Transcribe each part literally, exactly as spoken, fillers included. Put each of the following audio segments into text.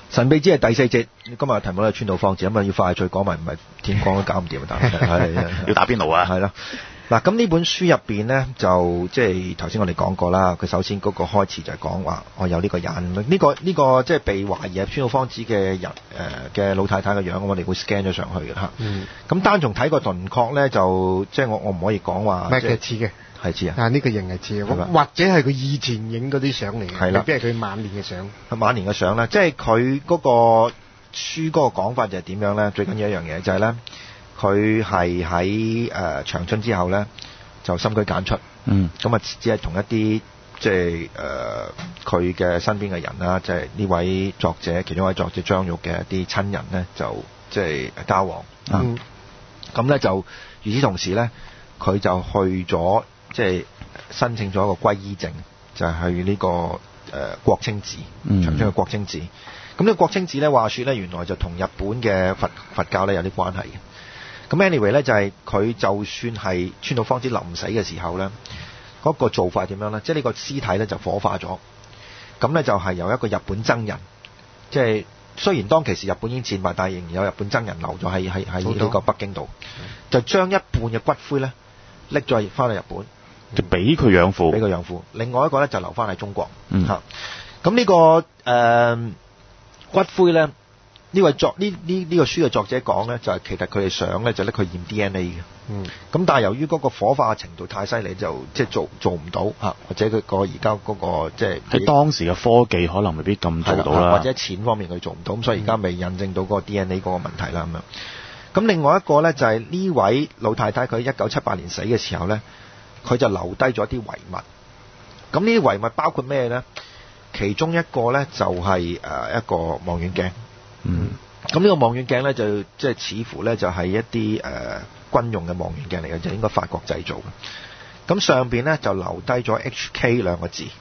神秘之係第四節，今日題目係川島芳子，咁啊要快脆講埋，唔係天光都搞唔掂啊！但係要打邊爐啊！ 係啦，嗱咁呢本書入邊咧，就即係頭先我哋講過啦。佢首先嗰個開始就係講話，我有呢個人，呢、呢個呢、呢個即係被懷疑係川島芳子嘅人誒嘅、呃、老太太嘅樣，我哋會 scan 咗上去嘅嚇。咁、嗯、單從睇個輪廓咧，就即係我我唔可以講話， 唔係其實似嘅。 係似啊！ 啊，呢、這個型係似啊，或者係佢以前影嗰啲相嚟嘅，未必係佢晚年嘅相。 係晚年嘅相咧，即係佢嗰個書嗰個講法就係點樣咧？最緊要一樣嘢就係咧，佢係喺誒長春之後咧，就深居簡出。 嗯。咁啊，只係同一啲即係誒佢嘅身邊嘅人啦，即係呢位作者，其中一位作者張玉嘅一啲親人咧，就即係交往。嗯。咁咧就與此同時咧，佢就去咗。即係申請咗一個歸依證，就係、是、去呢、這個誒、呃、國清寺，長春嘅國清寺。咁、嗯、呢個國清寺咧，話說咧，原來就同日本嘅佛佛教咧有啲關係嘅。咁 anyway 咧，就係、是、佢就算係川島芳子臨死嘅時候咧，嗰、那個做法係點樣咧？即係呢個屍體咧就火化咗，咁咧就係由一個日本僧人，即係雖然當其時日本已經戰敗，但係仍然有日本僧人留咗喺喺喺呢個北京度，就將一半嘅骨灰咧拎咗翻去日本。 就俾佢養父， 俾佢養父。另外一個咧就留翻喺中國。 嗯。 嚇、這個，咁呢個誒骨灰咧，呢位作呢呢呢個書嘅作者講咧，就係、是、其實佢哋想咧就拎佢驗 D N A 嘅。嗯。咁但係由於嗰個火化嘅程度太犀利，就即係做做唔到嚇，或者佢個而家嗰個即係喺當時嘅科技可能未必咁做到啦， 或者錢方面佢做唔到，咁所以而家未印證到嗰個 D N A 嗰個問題啦咁樣。咁另外一個咧就係、是、呢位老太太，佢一九七八年死嘅時候咧。佢就留低咗啲遺物，咁呢啲遺物包括咩咧？其中一個咧就係、是、誒一個望遠鏡，嗯，咁呢個望遠鏡咧就即係似乎咧就係一啲誒、呃、軍用嘅望遠鏡嚟嘅，就應該法國製造嘅。咁上邊咧就留低咗 H K 兩個字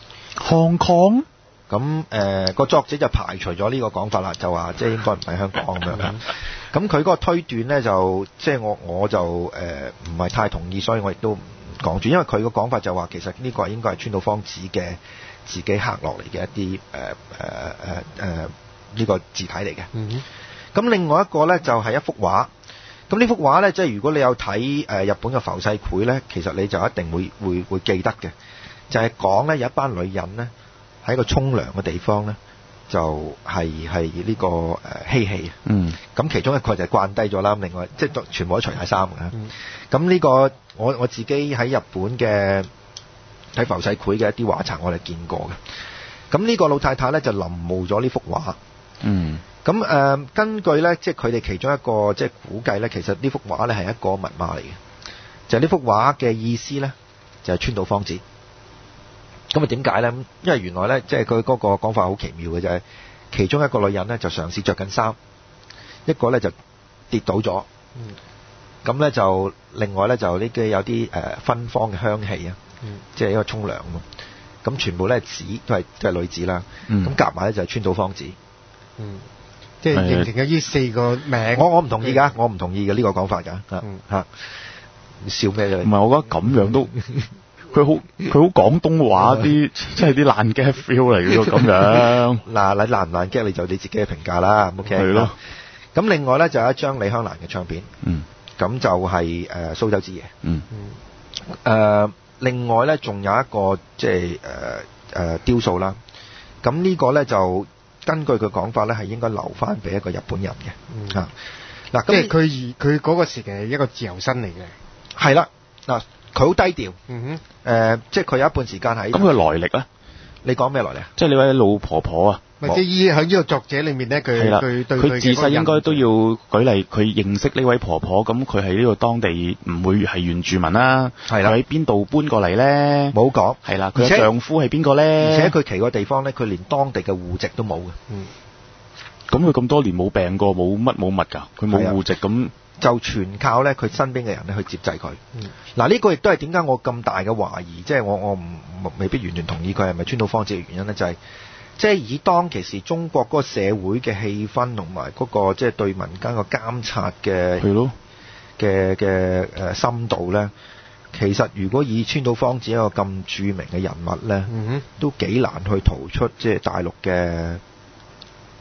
，Hong Kong。 咁誒個作者就排除咗呢個講法啦，就話即係應該唔係香港咁樣。咁佢嗰個推斷咧就即係我我就誒唔係太同意，所以我亦都唔講住，因為佢個講法就話其實呢個應該係川島芳子嘅自己刻落嚟嘅一啲誒誒誒誒呢個字體嚟嘅。咁、嗯、另外一個咧就係、是、一幅畫。咁呢幅畫咧，即係如果你有睇誒日本嘅浮世繪咧，其實你就一定會會會記得嘅，就係講咧有一班女人咧。喺個沖涼嘅地方咧，就係係呢個誒嬉戲。嗯。咁其中一個就係慣低咗啦，另外即係全部都除晒衫嘅。嗯。咁呢個我我自己喺日本嘅睇浮世繪嘅一啲畫冊，我哋見過嘅。咁呢個老太太咧就臨摹咗呢幅畫。嗯。咁誒、呃，根據咧即係佢哋其中一個即係估計咧，其實呢幅畫咧係一個密碼嚟嘅，就係、是、呢幅畫嘅意思咧就係、是、川島芳子。咁啊點解咧？因為原來咧，即係佢嗰個講法好奇妙嘅，就係、是、其中一個女人咧就嘗試着緊衫，一個咧就跌倒咗。嗯。咁咧就另外咧就呢啲有啲誒芬芳嘅香氣啊。嗯。即係一個沖涼咁。咁全部咧紙都係都係女子啦。嗯。咁夾埋咧就係川島芳子。嗯。 即係形成咗呢四個名。 我我唔同意㗎，我唔同意嘅呢、這個講法㗎。嗯。嚇。笑咩啫？ 唔係，我覺得咁樣都。佢好佢好廣東話啲，即係啲爛 gag feel 嚟嘅咁樣。嗱，你爛唔爛 gag 你就你自己嘅評價啦。OK。係咯。 咁另外咧就有一張李香蘭嘅唱片。嗯。咁就係、是、誒、呃、蘇州之夜。嗯。誒、呃，另外咧仲有一個即係誒誒雕塑啦。咁呢個咧就根據佢講法咧係應該留翻俾一個日本人嘅。嗯。嚇、啊。嗱， 即係佢而佢嗰個時期係一個自由身嚟嘅。 係啦。嗱。佢好低調，嗯哼，誒、呃，即係佢有一半時間喺。 咁佢來歷咧？ 你講咩來歷啊？ 即係呢位老婆婆啊？ 咪即係依喺呢個作者裏面咧，佢佢對佢自細應該都要舉例，佢認識呢位婆婆，咁佢係呢個當地唔會係原住民啦，係啦，佢喺邊度搬過嚟咧？冇講，係啦，佢嘅丈夫係邊個咧？ 而且佢奇個地方咧，佢連當地嘅戶籍都冇嘅。嗯， 咁佢咁多年冇病過，冇乜冇物㗎，佢冇戶籍咁。 就全靠咧佢身邊嘅人咧去接濟佢。嗱、嗯，呢、這個亦都係點解我咁大嘅懷疑，即、就、係、是、我我唔未必完全同意佢係咪川島芳子嘅原因咧，就係即係以當其時中國嗰個社會嘅氣氛同埋嗰個即係、就是、對民間個監察嘅嘅嘅誒深度咧，其實如果以川島芳子一個咁著名嘅人物咧、嗯，都幾難去逃出即係大陸嘅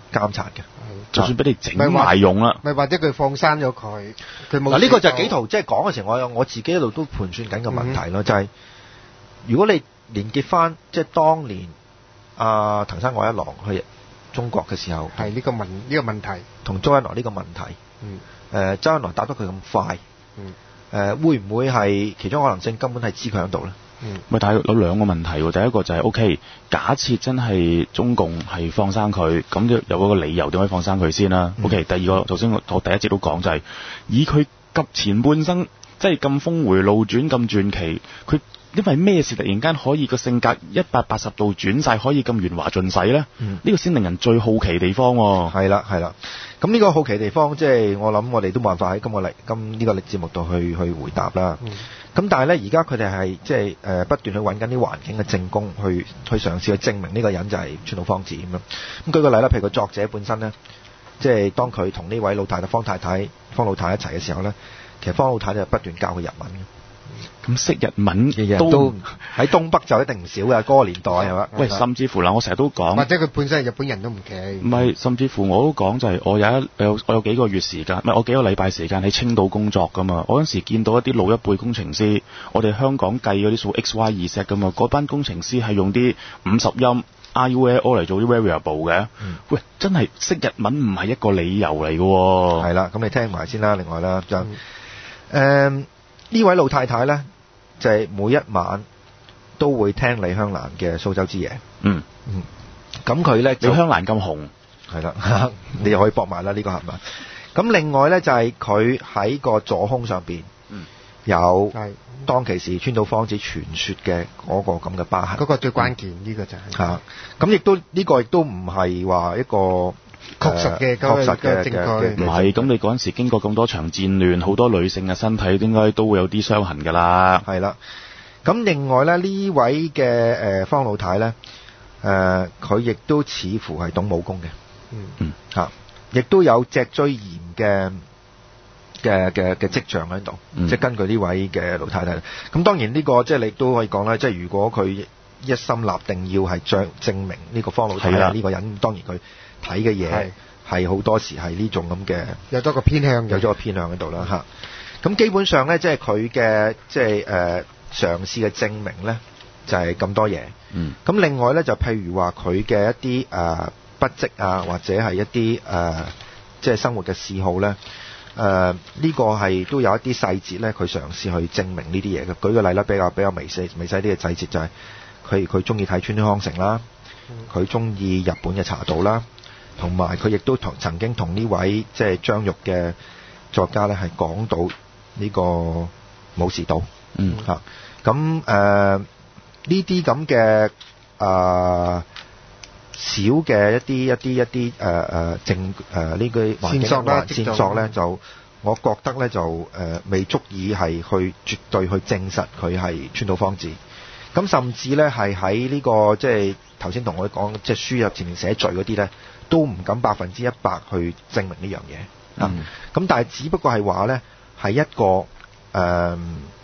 監察嘅。 就算俾你整埋用啦， 咪或者佢放生咗佢，佢冇。 嗱呢個就係紀陶即係講嘅時候，我有我自己一路都盤算緊個問題咯，嗯、就係、是、如果你連結翻即係當年阿、呃、藤山愛一郎去中國嘅時候， 係呢個問呢、呢個問題， 同周恩來呢個問題，嗯，誒、呃、周恩來答得佢咁快，嗯，誒、呃、會唔會係其中可能性根本係知佢喺度咧？ 嗯，咪但係有兩個問題喎。第一個就係 O K，假設真係中共係放生佢，咁就有嗰個理由點可以放生佢先啦。嗯、O K， 第二個頭先我第一節都講就係、是、以佢急前半生即係咁峰回路轉咁傳奇，佢因為咩事突然間可以個性格一百八十度轉晒，可以咁圓滑盡使咧？呢、嗯、個先令人最好奇地方喎。 係啦係啦，咁呢個好奇地方即係、就是、我諗我哋都冇辦法喺今個禮今呢個節目度去去回答啦。嗯咁但係咧，而家佢哋係即係誒不斷去揾緊啲環境嘅證供，去去嘗試去證明呢個人就係川島芳子咁樣。咁舉個例啦，譬如個作者本身咧，即係當佢同呢位老太太方太太方老太一齊嘅時候咧，其實方老太就不斷教佢日文嘅。 咁識日文嘅人都喺東北就一定唔少嘅，嗰、那個年代係嘛？ 喂，甚至乎嗱，我成日都講， 或者佢本身係日本人都唔奇。 唔係，甚至乎我都講就係我有一有我有幾個月時間，唔係我幾個禮拜時間喺青島工作噶嘛。我嗰時見到一啲老一輩工程師，我哋香港計嗰啲數 X Y Z 噶嘛，嗰班工程師係用啲五十音 I U L O 嚟做啲 variable 嘅。嗯、喂，真係識日文唔係一個理由嚟嘅喎。 係啦，咁你聽埋先啦。另外啦，就誒呢、嗯呃、位老太太咧。就係、是、每一晚都會聽李香蘭嘅蘇州之夜。嗯嗯，咁佢咧李香蘭咁紅， 係啦，你又可以搏埋啦呢個係咪？咁另外咧就係佢喺個左胸上邊、嗯、有當其時川島芳子傳說嘅嗰個咁嘅疤痕。 嗰、那個最關鍵呢、嗯這個就係、是。嚇，咁亦都呢、這個亦都唔係話一個確實嘅、那個、確實嘅證據。 唔係，咁你嗰陣時經過咁多場戰亂，好多女性嘅身體應該都會有啲傷痕㗎啦。 係啦，咁另外咧呢位嘅誒、呃、方老太咧，誒佢亦都似乎係懂武功嘅。嗯嗯嚇，亦都有脊椎炎嘅嘅嘅嘅跡象喺度。嗯、即係根據呢位嘅老太太。咁當然呢、這個即係你都可以講啦，即係如果佢一心立定要係證證明呢個方老太呢、這個人，當然佢睇嘅嘢係好多時係呢種咁嘅， 有咗個偏向， 有咗個偏向喺度啦嚇。咁、嗯、基本上咧，即係佢嘅即係誒嘗試嘅證明咧，就係、是、咁多嘢。嗯。咁另外咧，就譬如話佢嘅一啲誒筆跡啊，或者係一啲誒即係生活嘅嗜好咧，誒、呃、呢、這個係都有一啲細節咧，佢嘗試去證明呢啲嘢嘅。舉個例啦，比較比較微細微細啲嘅細節就係佢佢中意睇川端康成啦，佢中意日本嘅茶道啦。同埋佢亦都同曾經同呢位即係張玉嘅作家咧，係講到呢個武士道。嗯嚇，咁誒呢啲咁嘅誒小嘅一啲一啲一啲誒誒證誒呢句線索啦線索咧，就我覺得咧就誒、呃、未足以係去絕對去證實佢係川島芳子。咁甚至咧係喺呢個即係頭先同我講即係書入前面寫序嗰啲咧，都唔敢百分之一百去證明呢樣嘢啊！咁、嗯、但係只不過係話咧，係一個誒誒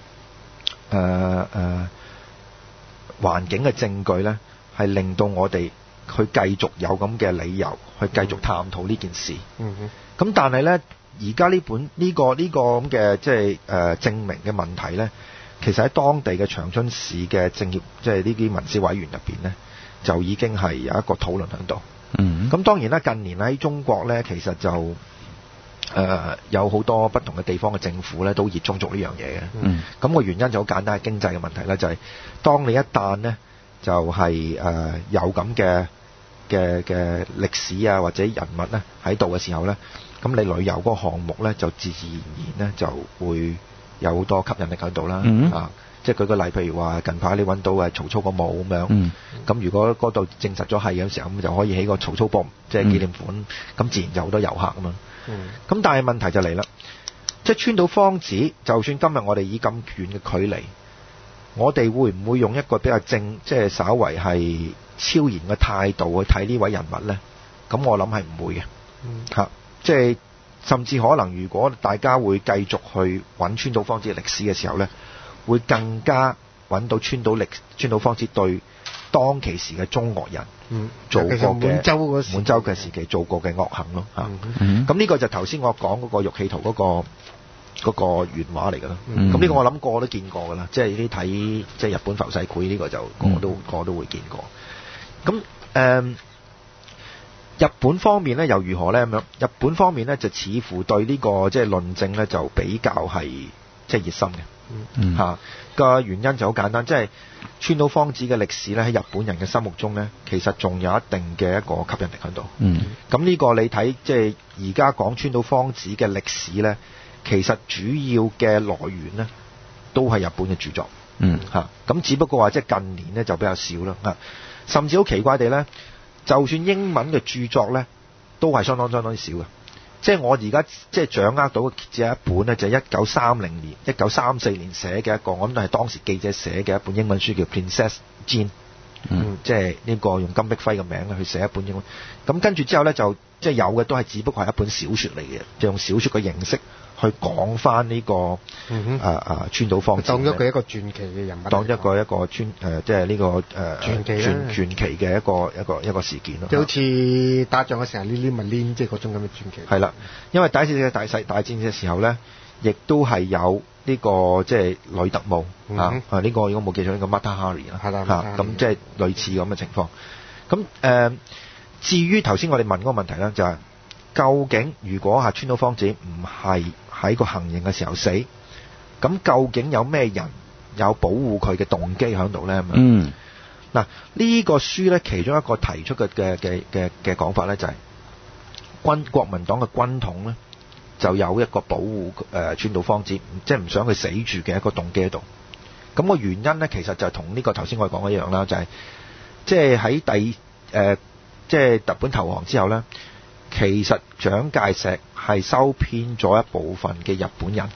誒環境嘅證據咧，係令到我哋去繼續有咁嘅理由去繼續探討呢件事。嗯哼。咁但係咧，而家呢本呢、這個呢、這個咁嘅即係誒證明嘅問題咧，其實喺當地嘅長春市嘅政協即係呢啲民事委員入邊咧，就已經係有一個討論喺度。嗯，咁當然啦，近年喺中國咧，其實就誒、呃、有好多不同嘅地方嘅政府咧，都熱衷做呢樣嘢嘅。嗯，咁個原因就好簡單，係經濟嘅問題啦，就係、是、當你一旦咧就係、是、誒、呃、有咁嘅嘅嘅歷史啊或者人物咧喺度嘅時候咧，咁你旅遊嗰個項目咧就自自然然咧就會有好多吸引力喺度啦。嗯啊。即係舉個例，譬如話近排你揾到誒曹操個墓咁樣，咁、嗯、如果嗰度證實咗係嘅時候，咁就可以起個曹操博，即係紀念館，咁、嗯、自然就好多遊客啊嘛。咁、嗯、但係問題就嚟啦，即係川島芳子，就算今日我哋以咁遠嘅距離，我哋會唔會用一個比較正，即係稍為係超然嘅態度去睇呢位人物呢？咁我諗係唔會嘅。嚇、嗯啊，即係甚至可能如果大家會繼續去揾川島芳子嘅歷史嘅時候呢，會更加揾到川島歷川島芳子對當其時嘅中國人嗯做過嘅滿洲嗰時滿洲嘅時期做過嘅惡行咯嚇。咁呢、 嗯嗯、 個就頭先我講嗰個玉器圖嗰、嗰個嗰、嗰個原畫嚟㗎啦。咁呢、 嗯、 個我諗個個都見過㗎啦，即係呢啲睇即係日本浮世繪呢個就個個都、嗯、個個都會見過。咁誒、呃，日本方面咧又如何咧咁樣？日本方面咧就似乎對呢、呢個即係論證咧就比較係即係熱心嘅。 嗯嚇個、啊、原因就好簡單，即係川島芳子嘅歷史咧喺日本人嘅心目中咧，其實仲有一定嘅一個吸引力喺度。 嗯， 咁呢個你睇即係而家講川島芳子嘅歷史咧，其實主要嘅來源咧都係日本嘅著作。 嗯， 嚇咁、啊、只不過話即係近年咧就比較少啦。啊，甚至好奇怪地咧，就算英文嘅著作咧，都係相當相當少嘅。即係我而家即係掌握到嘅只有一本咧，就係一九三零年、一九三四年寫嘅一個，我諗係當時記者寫嘅一本英文書，叫 Princess Jean。嗯，即係呢個用金碧輝嘅名去寫一本英文。咁跟住之後咧，就即係有嘅都係只不過係一本小説嚟嘅，就用小説嘅形式去講翻呢個誒誒、 嗯啊啊、川島芳子， 當咗佢一個傳奇嘅人物， 當一個一個傳誒、呃、即係呢、這個誒、呃、 傳奇傳傳奇嘅一個一個一個事件咯。 即好似打仗嘅時候，呢啲咪黏，即係嗰種咁嘅傳奇。 係啦，因為第一次世界大世大戰嘅時候咧，亦都係有呢、這個即係女特務、嗯、啊啊呢、這個如果冇記錯，呢、這個 Mata Hari 啦， 係啦嚇咁即係類似咁嘅情況。咁誒、呃，至於頭先我哋問嗰個問題咧，就係、是、究竟如果係川島芳子唔係喺個行刑嘅時候死，咁究竟有咩人有保護佢嘅動機喺度咧？ 嗯， 嗱呢個書咧，其中一個提出嘅嘅嘅嘅嘅講法咧，就係、是、軍國民黨嘅軍統咧，就有一個保護誒、呃、川島芳子，即係唔想佢死住嘅一個動機喺度。咁、那個原因咧，其實就係同呢個頭先我哋講嘅一樣啦，就係即係喺第誒即係日本投降之後咧，其實蔣介石係收編咗一部分嘅日本人。誒、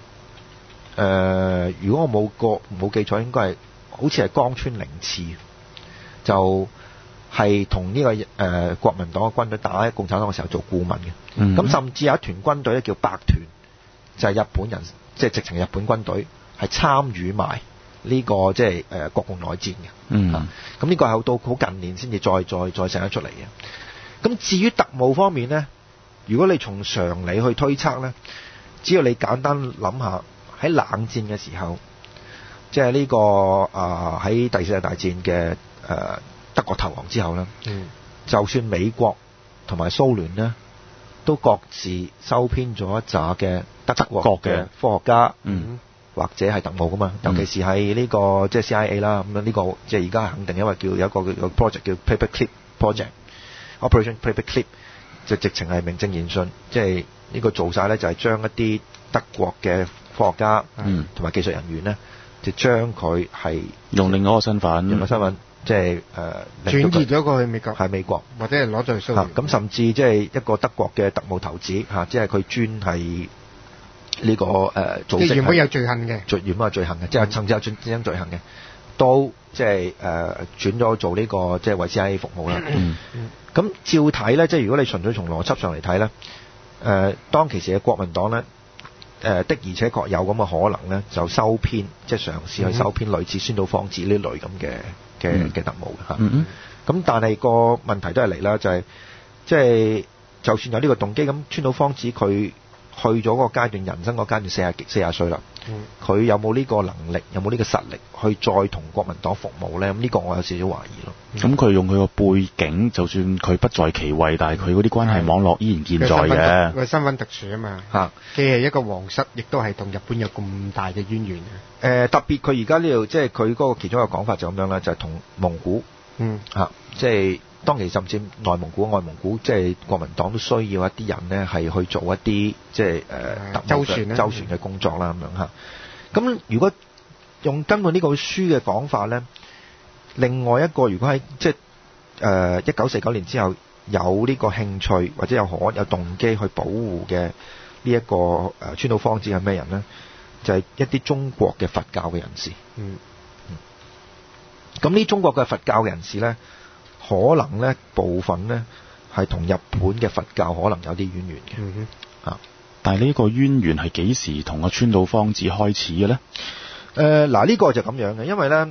呃，如果我冇個冇記錯，應該係好似係江川寧次，就係同呢個誒、呃、國民黨嘅軍隊打喺共產黨嘅時候做顧問嘅。咁、嗯、甚至有一團軍隊咧叫百團，就係、是、日本人，即、就、係、是、直情日本軍隊係參與埋呢個即係誒國共內戰嘅。 嗯， 咁呢個係到好近年先至再再再寫得出嚟嘅。咁至於特務方面呢，如果你從常理去推測呢，只要你簡單諗下喺冷戰嘅時候，即係呢個啊喺、呃、第四次大戰嘅誒、呃、德國投降之後呢，嗯、就算美國同埋蘇聯呢，都各自收編咗一紮嘅德國嘅科學家，嗯、或者係特務噶嘛，尤其是係呢、這個即係 C I A 啦，咁樣呢個即係而家肯定，因為叫有一個有個 project 叫 Paperclip Project。Operation Paperclip 就直情係名正言順，即係呢個做晒咧，就係將一啲德國嘅科學家同埋技術人員咧，就將佢係用另外一個身份， 用個身份即係誒轉移咗過去美國， 喺美國或者係攞咗去蘇聯。 咁、啊、甚至即係一個德國嘅特務頭子嚇、啊，即係佢專係呢、這個誒、呃、組織。即係原本有罪行嘅， 原本有罪行嘅，即係甚至有戰爭罪行嘅。都即係誒轉咗做呢、這個即係為 C I A 服務啦。咁、嗯嗯、照睇咧，即係如果你純粹從邏輯上嚟睇咧，誒、呃、當其時嘅國民黨咧，誒、呃、的而且確有咁嘅可能咧，就收編，即係嘗試去收編類似川島芳子呢類咁嘅嘅嘅特務嘅嚇。咁、嗯嗯、但係個問題都係嚟啦，就係、是、即係就算有呢個動機，咁川島芳子佢去咗嗰個階段，人生嗰階段四十四十歲啦。佢、嗯、有冇呢個能力，有冇呢個實力去再同國民黨服務呢？咁呢個我有少少懷疑咯。 咁佢、嗯、用佢個背景，就算佢不在其位，但係佢嗰啲關係網絡依然健在嘅。 佢身份特殊啊嘛，嚇，既係一個皇室，亦都係同日本有咁大嘅淵源嘅。誒、 呃，特別佢而家呢度，即係佢嗰個其中一個講法就咁樣啦，就係、是、同蒙古，嗯，嚇、啊，即係當其甚至內蒙古、外蒙古，即係國民黨都需要一啲人呢，係去做一啲即係誒、呃、 周旋周旋嘅工作啦，咁樣嚇。咁如果用根據呢個書嘅講法呢，另外一個如果喺即係誒一九四九年之後有呢個興趣或者有可有動機去保護嘅呢一個誒川島芳子係咩人呢？就係、是、一啲中國嘅佛教嘅人士。嗯。咁呢中國嘅佛教嘅人士呢，可能呢部分呢係同日本嘅佛教可能有啲淵源嘅。嗯哼。啊。 但係呢個淵源係幾時同阿川島芳子開始嘅咧？ 誒嗱、呃，呢、這個就咁樣嘅，因為咧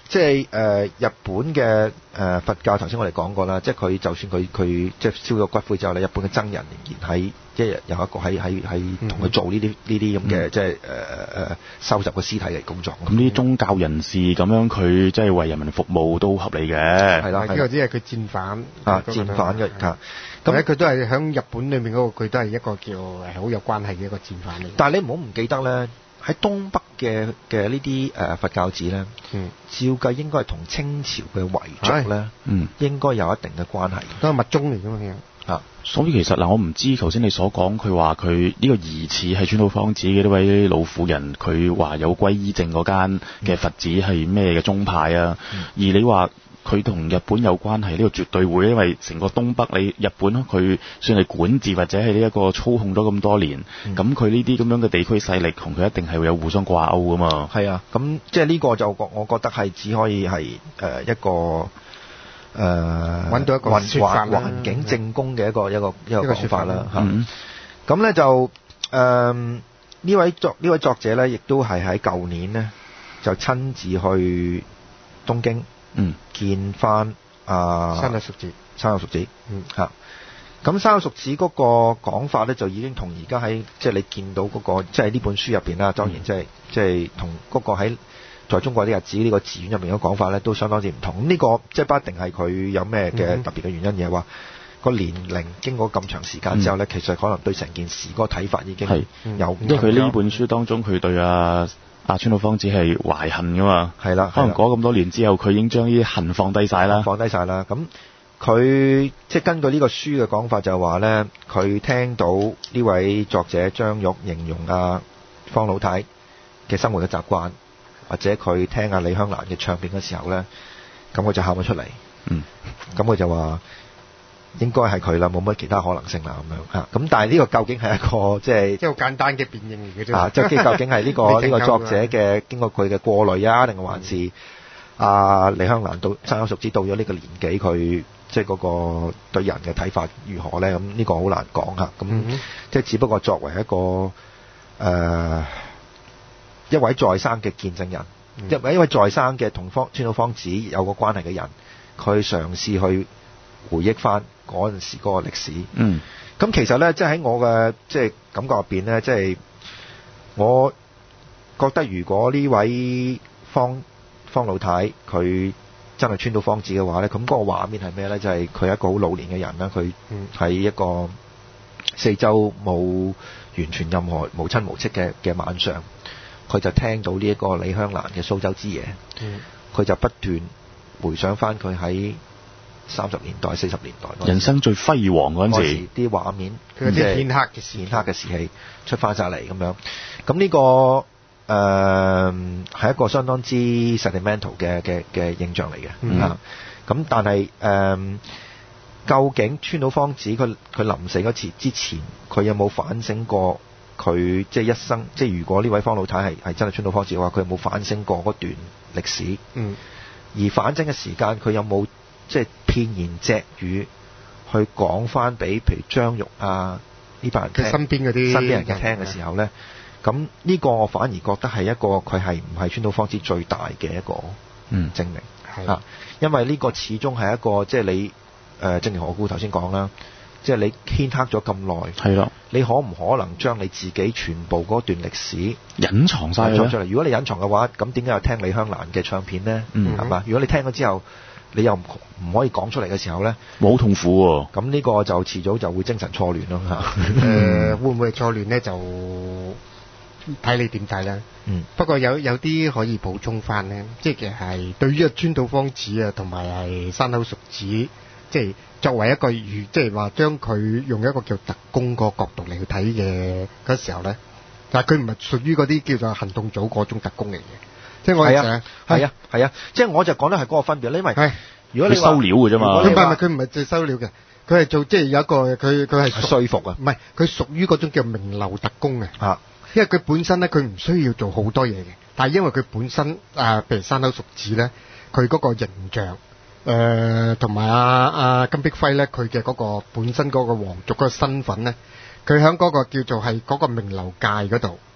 即係誒、呃、日本嘅誒、呃、佛教，頭先我哋講過啦，即係佢就算佢佢即係燒咗骨灰之後咧，日本嘅僧人仍然喺一日有一個喺喺喺同佢做呢啲呢啲咁嘅即係誒誒收集個屍體嘅工作。 咁呢啲宗教人士咁樣佢即係為人民服務都合理嘅。 係啦， 呢個只係佢戰犯啊，戰犯嘅嚇。 咁咧佢都係喺日本裏面嗰個，佢都係一個叫誒好有關係嘅一個戰犯嚟。 但係你唔好唔記得咧。喺東北嘅嘅呢啲誒佛教寺咧，嗯、照計應該係同清朝嘅遺族咧，嗯、應該有一定嘅關係， 都係密宗嚟㗎嘛。 啊，所以其實嗱，我唔知頭先你所講，佢話佢呢個疑似係川島芳子嘅呢位老婦人，佢話有皈依證嗰間嘅佛寺係咩嘅宗派啊？嗯、而你話佢同日本有關係，呢、這個絕對會，因為成個東北你日本佢算係管治或者係呢一個操控咗咁多年，咁佢呢啲咁樣嘅地區勢力同佢一定係會有互相掛鈎噶嘛。 係啊，咁即係呢個就我覺得係只可以係誒、呃、一個誒揾、呃、 到一個説法啦， 環境正宮嘅一個一個一個講法啦嚇。咁咧、嗯、就誒呢、呃、位作呢位作者咧，亦都係喺舊年咧就親自去東京。嗯，見翻啊， 山口淑子， 山口淑子，嗯嚇，咁山口淑子嗰個講法咧，就已經同而家喺即係你見到嗰、那個，即係呢本書入邊啦，當然即係即係同嗰個喺在中國啲日子呢、這個寺院入邊嘅講法咧，都相當之唔同。咁呢、這個即係不一定係佢有咩嘅特別嘅原因，而係話個年齡經過咁長時間之後咧，嗯、其實可能對成件事嗰個睇法已經有， 因為佢呢本書當中佢對啊。阿川島芳子係懷恨噶嘛， 係啦， 可能過咁多年之後，佢已經將呢啲恨放低晒啦， 放低晒啦。咁佢即係根據呢個書嘅講法就係話咧，佢聽到呢位作者張玉形容阿方老太嘅生活嘅習慣，或者佢聽阿李香蘭嘅唱片嘅時候咧，咁佢就喊咗出嚟。嗯，咁佢就話應該係佢啦，冇乜其他可能性啦咁樣嚇。咁但係呢個究竟係一個即係即係好簡單嘅辨認嚟嘅啫。 啊，即係究竟係呢、這個呢個作者嘅經過佢嘅過濾啊，定係還是阿、啊、李香蘭到山口淑子到咗呢個年紀，佢即係嗰個對人嘅睇法如何咧？咁呢個好難講嚇。咁、嗯、即係只不過作為一個誒、呃、一位在生嘅見證人，嗯、一位一位在生嘅同方川島芳子有個關係嘅人，佢嘗試去回憶翻嗰陣時嗰個歷史。嗯，咁其實咧，即係喺我嘅即係感覺入邊咧，即係我覺得如果呢位方方老太佢真係川島芳子嘅話咧，咁嗰個畫面係咩咧？就係佢係一個好老年嘅人啦，佢喺一個四周冇完全任何無親無戚嘅嘅晚上，佢就聽到呢一個李香蘭嘅蘇州之夜，佢、嗯、就不斷回想翻佢喺三十年代、四十年代人生最輝煌嗰陣時啲畫面， 佢啲片刻嘅片刻嘅時氣出翻晒嚟咁樣。咁呢、這個誒係、呃、一個相當之 sentimental 嘅嘅嘅印象嚟嘅。嗯。咁、啊、但係誒、呃，究竟川島芳子佢佢臨死嗰次之前，佢有冇反省過佢即係一生？即係如果呢位方老太係係真係川島芳子嘅話，佢有冇反省過嗰段歷史？嗯。而反省嘅時間，佢有冇即係片言隻語去講翻俾譬如張玉啊呢班人聽， 身邊嗰啲身邊人嘅聽嘅時候咧，咁呢個我反而覺得係一個佢係唔係川島芳子最大嘅一個嗯證明啊，因為呢個始終係一個即係你誒、呃，正如何故頭先講啦，即係你牽刻咗咁耐，係咯，你可唔可能將你自己全部嗰段歷史隱藏晒出嚟？如果你隱藏嘅話，咁點解又聽李香蘭嘅唱片咧？嗯，係嘛？如果你聽咗之後，你又唔唔可以講出嚟嘅時候咧， 好痛苦喎、啊。 咁呢個就遲早就會精神錯亂咯嚇。誒、 呃，會唔會錯亂咧？就睇你點睇啦。嗯。不過有有啲可以補充翻咧，即係其實係對於川島芳子啊，同埋係山口淑子，即係作為一個如，即係話將佢用一個叫特工個角度嚟去睇嘅嗰時候咧，但係佢唔係屬於嗰啲叫做行動組嗰種特工嚟嘅。即係我係啊， 係啊，係啊，即係我就講得係嗰個分別，因為如果你收料嘅啫嘛， 佢唔係佢唔係淨係收料嘅，佢係做即係有一個佢佢係說服啊， 唔係佢屬於嗰種叫名流特工嘅啊，因為佢本身咧佢唔需要做好多嘢嘅，但係因為佢本身啊，譬如山口淑子咧，佢嗰個形象誒同埋阿阿金碧輝咧，佢嘅嗰個本身嗰個皇族嗰個身份咧，佢喺嗰個叫做係嗰個名流界嗰度。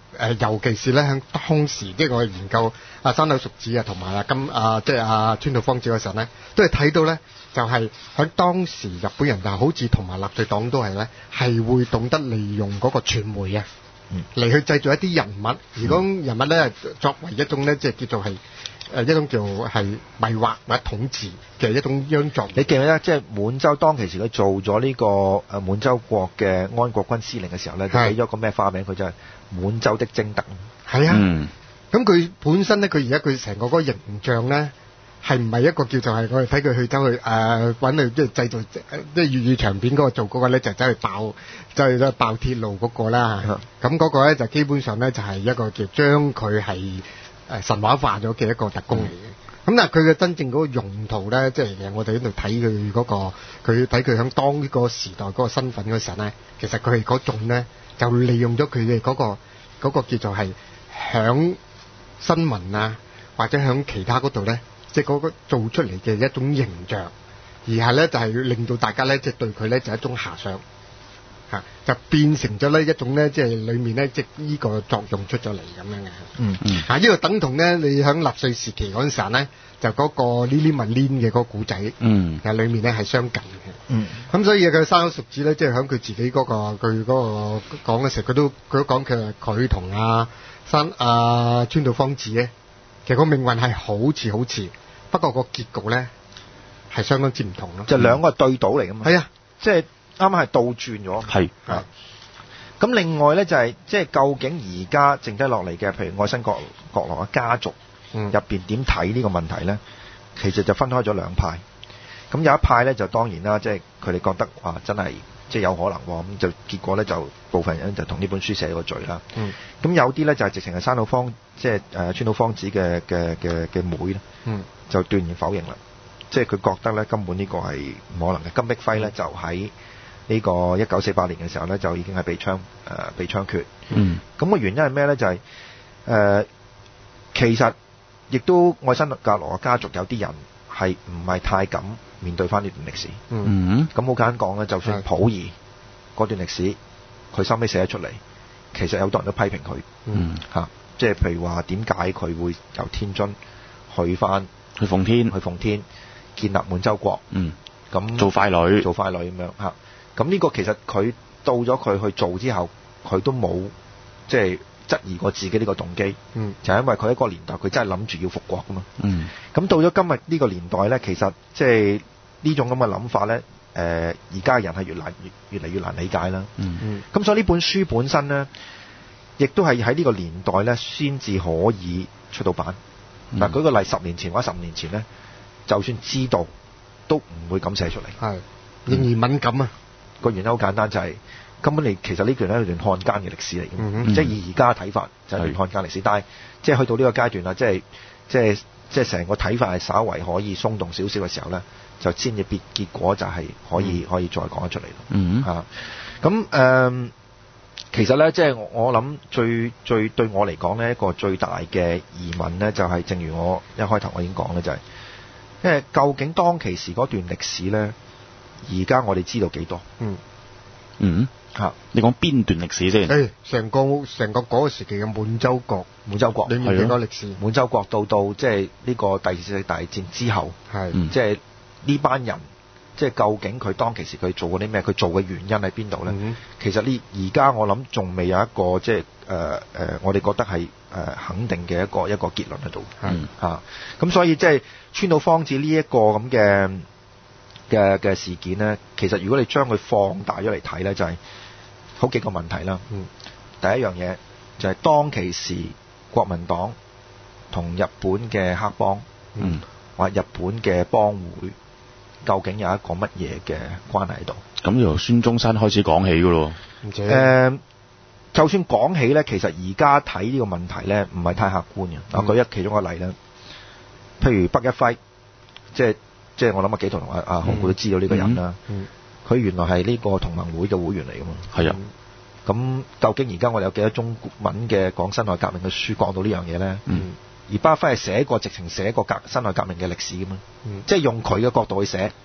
誒，尤其是咧喺當時，即係我研究阿山口淑子啊，同埋阿金啊，即係阿川島芳子嘅時候咧，都係睇到咧，就係喺當時日本人就好似同埋納粹黨都係咧，係會懂得利用嗰個傳媒啊，嚟去製造一啲人物，而嗰人物咧作為一種咧，即係叫做係誒一種叫係迷惑或者統治嘅一種央作。 你記唔記得即係滿洲當其時佢做咗呢個誒滿洲國嘅安國軍司令嘅時候咧，就俾咗個咩花名佢就係滿洲的貞德。 係啊， 嗯， 咁佢本身咧，佢而家佢成個嗰個形象咧，係唔係一個叫做係我哋睇佢去走去誒揾佢即係製造即係粵語長片嗰個做嗰個咧，就走去爆就係咧爆鐵路嗰個啦。咁嗰、嗯、個咧就基本上咧就係一個叫將佢係誒神話化咗嘅一個特工嚟嘅。咁、嗯、但係佢嘅真正嗰個用途咧，即係我哋喺度睇佢嗰個，佢睇佢響當呢個時代嗰個身份嗰時候咧，其實佢係嗰種咧就利用咗佢嘅嗰個嗰、嗰個叫做係響新聞啊或者響其他嗰度咧，即係嗰個做出嚟嘅一種形象，而係咧就係、是、令到大家咧即係對佢咧就係、一種遐想。嚇，就變成咗呢一種咧，即係裡面咧，即係呢個作用出咗嚟咁樣嘅。嗯嗯。嚇，呢個等同咧，你喺納粹時期嗰陣時候咧，就嗰個 Lili Marlene 嘅嗰個古仔，嗯，其實裡面咧係相近嘅。嗯。咁所以佢山口淑子咧，即係喺佢自己嗰、嗰個佢嗰個講嘅時候，佢都佢都講佢佢同阿山阿川島芳子咧，其實個命運係好似好似，不過個結局咧係相當之唔同咯。 就兩個對倒嚟㗎嘛。係、嗯、啊，即係。啱啱係倒轉咗， 係係。咁另外咧就係、是，即係究竟而家剩低落嚟嘅，譬如愛新覺覺羅嘅家族入邊點睇呢個問題咧？其實就分開咗兩派。咁有一派咧就當然啦，即係佢哋覺得哇，真係即係有可能喎。咁就結果咧就部分人就同呢本書寫咗個罪啦。咁、嗯、有啲咧就係、是、直情係山口芳，即係誒川島芳子嘅嘅嘅嘅妹咧、嗯，就斷然否認啦。即係佢覺得咧根本呢個係唔可能嘅。金碧輝咧就喺呢個一九四八年嘅時候咧，就已經係被槍誒、呃、被槍決。嗯。咁個原因係咩咧？就係、是、誒、呃，其實亦都愛新覺羅嘅家族有啲人係唔係太敢面對翻呢段歷史。嗯。咁好簡單講咧，就算溥儀嗰段歷史，佢收尾寫咗出嚟，其實有好多人都批評佢。嗯。嚇、啊，即係譬如話點解佢會由天津去翻去奉天， 去奉天建立滿洲國。嗯。咁做傀儡， 做傀儡咁樣嚇。咁呢個其實佢到咗佢去做之後，佢都冇即係質疑過自己呢個動機，嗯，就係因為佢喺個年代佢真係諗住要復國噶嘛，嗯，咁到咗今日呢個年代咧，其實即係呢種咁嘅諗法咧，誒而家人係越難越越嚟越難理解啦，嗯嗯，咁所以呢本書本身咧，亦都係喺呢個年代咧先至可以出到版。嗱、嗯，舉個例，十年前或者十年前咧，就算知道都唔會咁寫出嚟，係仍然敏感啊。 個原因好簡單，就係、是、根本你其實呢段係一段漢奸嘅歷史嚟嘅、嗯，即係以而家嘅睇法就係、是、段漢奸歷史。但係即係去到呢個階段啦，即係即係即係成個睇法係稍為可以鬆動少少嘅時候咧，就先至別結果就係可以、嗯、可以再講得出嚟咯。嗯嚇，咁誒、呃，其實咧即係我諗最最對我嚟講呢一個最大嘅疑問咧，就係、是、正如我一開頭我已經講嘅就係、是，因為究竟當其時嗰段歷史咧？而家我哋知道幾多？嗯嗯嚇，你講邊段歷史先？ 誒，成個成個嗰個時期嘅滿洲國， 滿洲國， 你記唔記得歷史？ 滿洲國到到即係呢個第二次世界大戰之後，係、嗯、即係呢班人，即係究竟佢當其時佢做過啲咩？佢做嘅原因喺邊度咧？其實呢而家我諗仲未有一個即係誒誒，我哋覺得係誒、呃、肯定嘅一個一個結論喺度。係嚇，咁、嗯啊、所以即係川島芳子呢一個咁嘅。嘅嘅事件咧，其實如果你將佢放大咗嚟睇咧，就係、是、好幾個問題啦。嗯，第一樣嘢就係當其時國民黨同日本嘅黑幫，嗯，或日本嘅幫會，究竟有一個乜嘢嘅關係喺度？ 咁由孫中山開始講起㗎咯。誒、 呃，就算講起咧，其實而家睇呢個問題咧，唔係太客觀嘅。我、嗯、舉一其中一個例啦，譬如北一輝，即係。即係我諗阿紀陶同阿阿洪古都知道呢個人啦。佢、嗯嗯、原來係呢個同盟會嘅會員嚟㗎嘛。係啊。咁、嗯、究竟而家我哋有幾多中文嘅講辛亥革命嘅書講到呢樣嘢咧？嗯。而巴菲係寫過直情寫過革辛亥革命嘅歷史㗎嘛。嗯。即係用佢嘅角度去寫，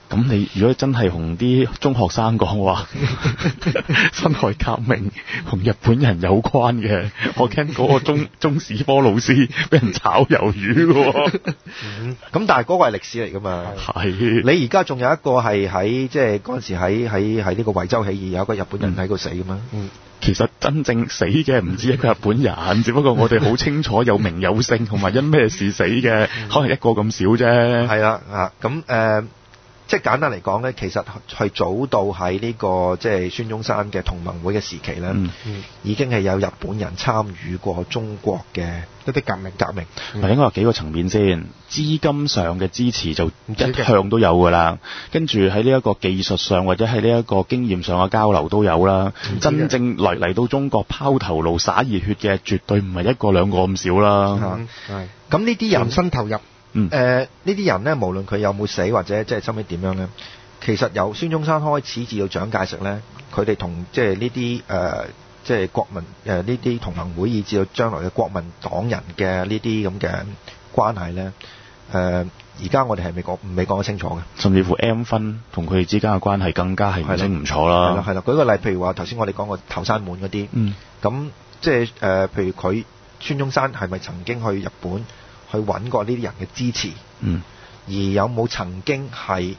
咁你如果真係同啲中學生講話，辛亥革命同日本人有關嘅，我驚嗰個中中史科老師俾人炒魷魚嘅喎。咁、 嗯、但係嗰個係歷史嚟㗎嘛？ 係。 你而家仲有一個係喺即係嗰陣時喺喺喺呢個惠州起義有一個日本人喺度死㗎嘛？ 嗯。其實真正死嘅唔止一個日本人，只不過我哋好清楚有名有姓同埋因咩事死嘅，可能一個咁少啫。 係啦，啊咁誒。即係簡單嚟講咧，其實係早到喺呢、這個即係孫中山嘅同盟會嘅時期咧、嗯嗯，已經係有日本人參與過中國嘅一啲革命革命。 唔係、嗯、應該話幾個層面先，資金上嘅支持就一向都有㗎啦，跟住喺呢一個技術上或者喺呢一個經驗上嘅交流都有啦。真正嚟嚟到中國拋頭顱灑熱血嘅，絕對唔係一個兩個咁少啦。 係咁呢啲人身投入。 嗯，誒呢啲人咧，無論佢有冇死或者即係收尾點樣咧，其實由孫中山開始至到蔣介石咧，佢哋同即係呢啲誒即係國民誒呢啲同盟會議至到將來嘅國民黨人嘅呢啲咁嘅關係咧，誒而家我哋係未講未講得清楚嘅， 甚至乎 M 分同佢哋之間嘅關係更加係唔清唔楚啦。 係啦係啦，舉個例，譬如話頭先我哋講過頭山滿嗰啲，嗯，咁即係誒、呃、譬如佢孫中山係咪曾經去日本？去揾過呢啲人嘅支持，嗯，而有冇曾經係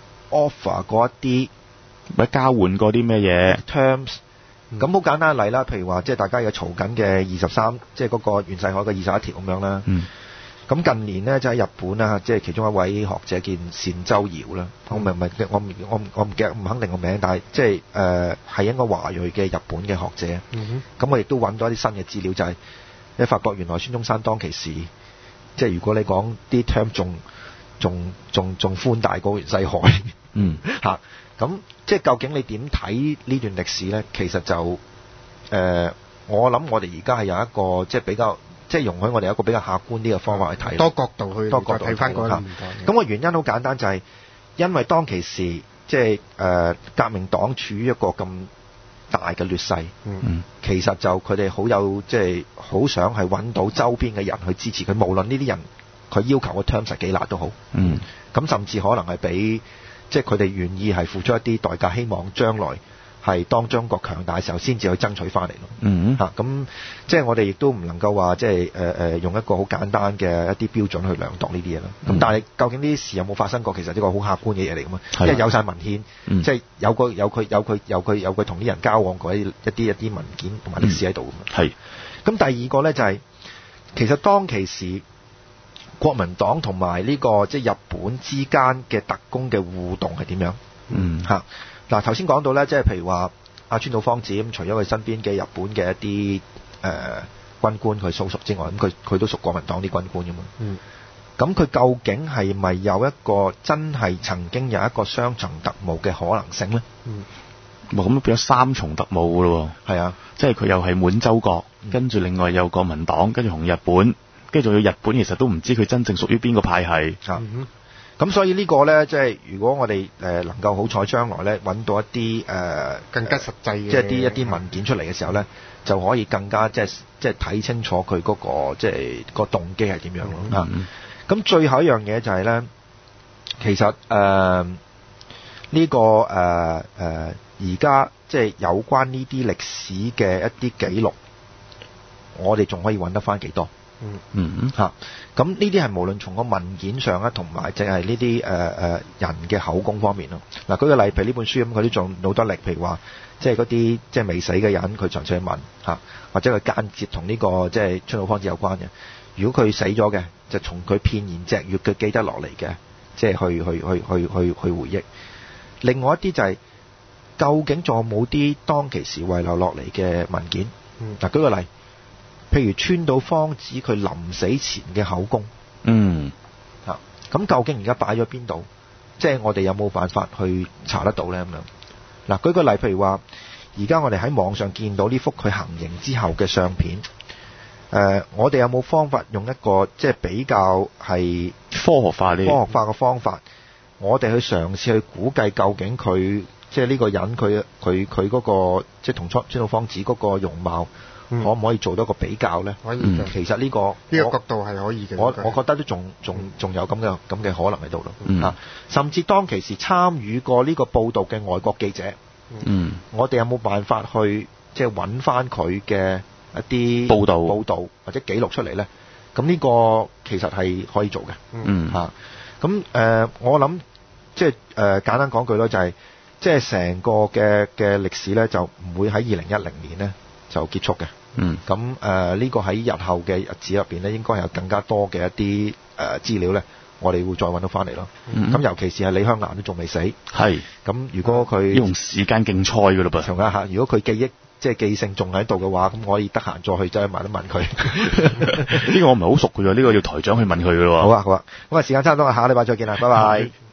offer 過一啲， 咪交換過啲咩嘢 terms？咁好簡單嘅例啦，譬如話即係大家有嘈緊嘅二十三，即係嗰個袁世凱嘅二十一條咁樣啦。嗯，咁近年呢，就喺日本啊，即係其中一位學者叫單周堯啦，我唔係唔係我唔我我唔記得唔肯定個名，但係即係誒係一個華裔嘅日本嘅學者。嗯，咁我亦都揾到一啲新嘅資料，就係、是、你發覺原來孫中山當其時。即係如果你講啲 term 仲仲仲仲寬大過袁世凱，嗯嚇，咁即係究竟你點睇呢段歷史咧？其實就誒、呃，我諗我哋而家係有一個即係比較，即係容許我哋有一個比較客觀啲嘅方法去睇， 多角度去多角度睇翻嗰個年代。 咁個原因好簡單，就係因為當其時即係誒、呃、革命黨處於一個咁大嘅劣勢，嗯，其實就佢哋好有即係好想係揾到周邊嘅人去支持佢，無論呢啲人佢要求嘅 terms 係幾辣都好，嗯，咁甚至可能係俾即係佢哋願意係付出一啲代價，希望將來係當中國強大嘅時候先至去爭取翻嚟咯，嗯，嚇咁即係我哋亦都唔能夠話即係誒誒用一個好簡單嘅一啲標準去量度呢啲嘢咯。咁、嗯、但係究竟呢啲事有冇發生過？其實呢個好客觀嘅嘢嚟噶嘛，因為有晒文獻，嗯、即係有個有佢有佢有佢有佢同啲人交往過一啲一啲一啲文件同埋歷史喺度噶嘛。係、嗯。咁第二個咧就係、是、其實當其時國民黨同埋呢個即係日本之間嘅特工嘅互動係點樣？嗯，嚇。嗱，頭先講到咧，即係譬如話阿川島芳子咁，除咗佢身邊嘅日本嘅一啲誒、呃、軍官佢所屬之外，咁佢佢都屬國民黨啲軍官噶嘛。嗯。咁佢究竟係咪有一個真係曾經有一個雙重特務嘅可能性咧？嗯。 咁都變咗三重特務噶咯喎。係啊，即係佢又係滿洲國，嗯、跟住另外有國民黨，跟住同日本，跟住仲要日本，其實都唔知佢真正屬於邊個派系。 嗯。咁所以呢個呢，即係如果我哋誒能夠好彩將來呢揾到一啲誒、呃、更加實際嘅，即係啲一啲文件出嚟嘅時候呢，就可以更加即係即係睇清楚佢嗰、嗰個即係個動機係點樣咯。啊、嗯，咁最後一樣嘢就係呢，其實誒呢、呃呢個誒誒而家即係有關呢啲歷史嘅一啲記錄，我哋仲可以揾得翻幾多？嗯嗯嚇，咁呢啲係無論從個文件上啊，同埋淨係呢啲誒誒人嘅口供方面咯。嗱、啊，舉個例，譬如呢本書咁，佢都仲好多力，譬如話，即係嗰啲即係未死嘅人，佢純粹問嚇、啊，或者佢間接同呢、呢個即係川島芳子有關嘅。如果佢死咗嘅，就從佢片言隻語佢記得落嚟嘅，即係去去去去去去回憶。另外一啲就係、是、究竟仲有冇啲當其時遺留落嚟嘅文件？嗱、嗯啊，舉個例。譬如川島芳子佢臨死前嘅口供，嗯，嚇，咁究竟而家擺咗邊度？即係我哋有冇辦法去查得到咧？咁樣嗱，舉個例，譬如話，而家我哋喺網上見到呢幅佢行刑之後嘅相片，誒、呃，我哋有冇方法用一個即係比較係科學化啲、科學化嘅方法，我哋去嘗試去估計究竟佢即係呢個人佢佢佢嗰個即係同川島芳子嗰個容貌。 嗯、 可唔可以做到一個比較咧？ 可以嘅、嗯。 其實呢、呢個呢、呢個角度係可以嘅。 我我覺得都仲仲仲有咁嘅咁嘅可能喺度咯。 嗯、 啊，甚至當其時參與過呢個報導嘅外國記者， 嗯， 我哋有冇辦法去即係揾翻佢嘅一啲報導報導或者記錄出嚟咧？咁呢個其實係可以做嘅。 嗯嚇，咁誒、呃，我諗即係誒、呃、簡單講句咯，就係、是、即係成個嘅嘅歷史咧，就唔會喺二零一零年咧就結束嘅。 嗯， 咁誒呢個喺日後嘅日子入邊咧，應該有更加多嘅一啲誒、呃、資料咧，我哋會再揾到翻嚟咯。咁、嗯、尤其是係李香蘭都仲未死。係。咁如果佢用時間競賽㗎嘞噃。 同一下，如果佢記憶即係記性仲喺度嘅話，咁我可以得閒再去再問一問佢。 呢個我唔係好熟嘅啫，呢、呢個要台長去問佢嘅喎。 好啊好啊，咁啊時間差唔多啦，下個禮拜再見啦，拜拜。